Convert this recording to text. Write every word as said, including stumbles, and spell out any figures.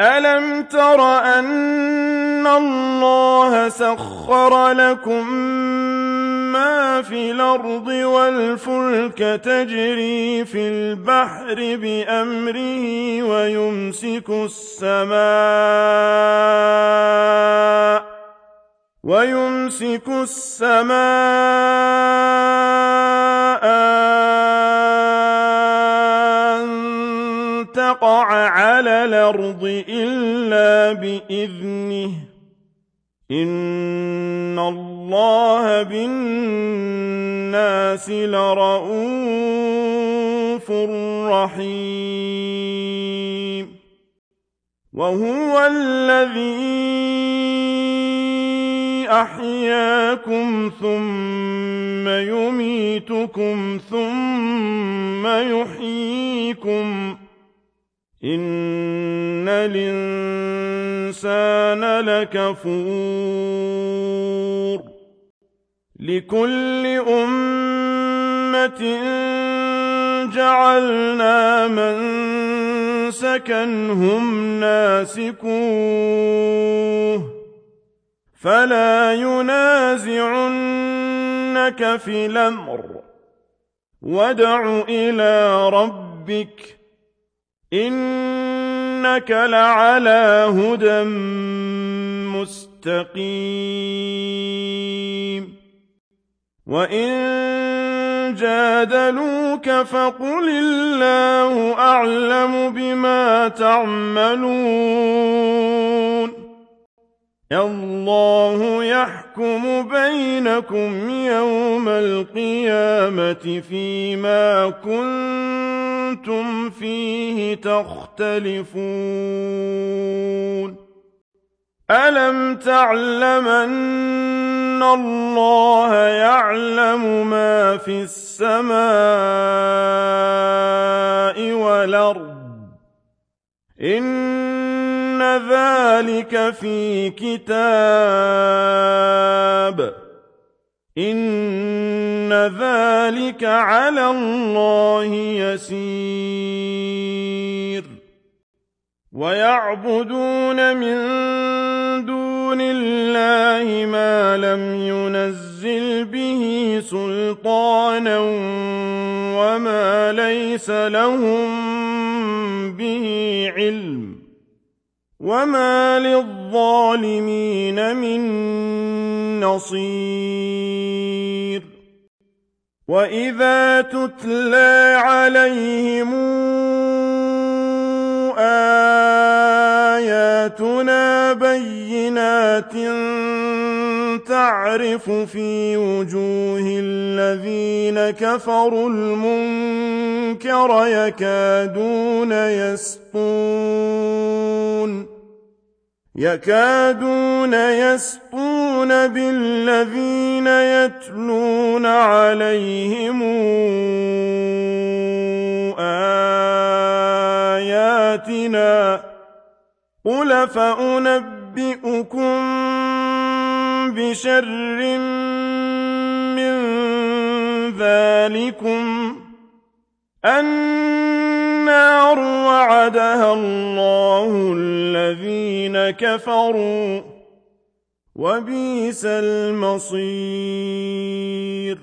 أَلَمْ تَرَ أَنَّ اللَّهَ سَخَّرَ لَكُم مَّا فِي الْأَرْضِ وَالْفُلْكَ تَجْرِي فِي الْبَحْرِ بِأَمْرِهِ وَيُمْسِكُ السَّمَاءَ وَيُمْسِكُ السَّمَاءَ أَن تَقَعَ عَلَى الْأَرْضِ إِلَّا بِإِذْنِهِ ۗ إِنَّ اللَّهَ بِالنَّاسِ لَرَءُوفٌ رَّحِيمٌ وَهُوَ الَّذِي أَحْيَاكُمْ ثُمَّ يُمِيتُكُمْ ثُمَّ يُحْيِيكُمْ ۗ إِنَّ الْإِنسَانَ لَكَفُورٌ لِكُلِّ أُمَّةٍ جَعَلْنَا مَنسَكًا هُمْ نَاسِكُوهُ فَلَا يُنَازِعُنَّكَ فِي الْأَمْرِ وَادْعُ إِلَىٰ رَبِّكَ إِنَّكَ لَعَلَىٰ هُدًى مُّسْتَقِيمٍ وَإِن جَادَلُوكَ فَقُلِ اللَّهُ أَعْلَمُ بِمَا تَعْمَلُونَ اللَّهُ يَحْكُمُ بَيْنَكُمْ يَوْمَ الْقِيَامَةِ فِيمَا كُنتُمْ فِيهِ تَخْتَلِفُونَ أَلَمْ تَعْلَمْ أَنَّ اللَّهَ يَعْلَمُ مَا فِي السَّمَاءِ وَالْأَرْضِ إِنَّ ذَلِكَ فِي كِتَابٍ إِنَّ ذَلِكَ عَلَى اللَّهِ يَسِيرٌ وَيَعْبُدُونَ مِن دُونِ اللَّهِ مَا لَمْ يُنَزِّلْ بِهِ سُلْطَانًا وَمَا لَيْسَ لَهُم بِهِ عِلْمٌ ۗ وَمَا لِلظَّالِمِينَ مِن نَّصِيرٍ وَإِذَا تُتْلَىٰ عَلَيْهِمْ آيَاتُنَا بَيِّنَاتٍ تَعْرِفُ فِي وُجُوهِ الَّذِينَ كَفَرُوا الْمُنكَرَ يَكَادُونَ يَسْطُونَ يَكَادُونَ يَسْطُونَ بِالَّذِينَ يَتْلُونَ عَلَيْهِمْ آيَاتِنَا ۗ قُلْ أَفَأُنَبِّئُكُم بِشَرٍّ مِّن ذَٰلِكُمْ النَّارُ وَعَدَهَا اللَّهُ الَّذِينَ كَفَرُوا ۖ وَبِئْسَ الْمَصِيرُ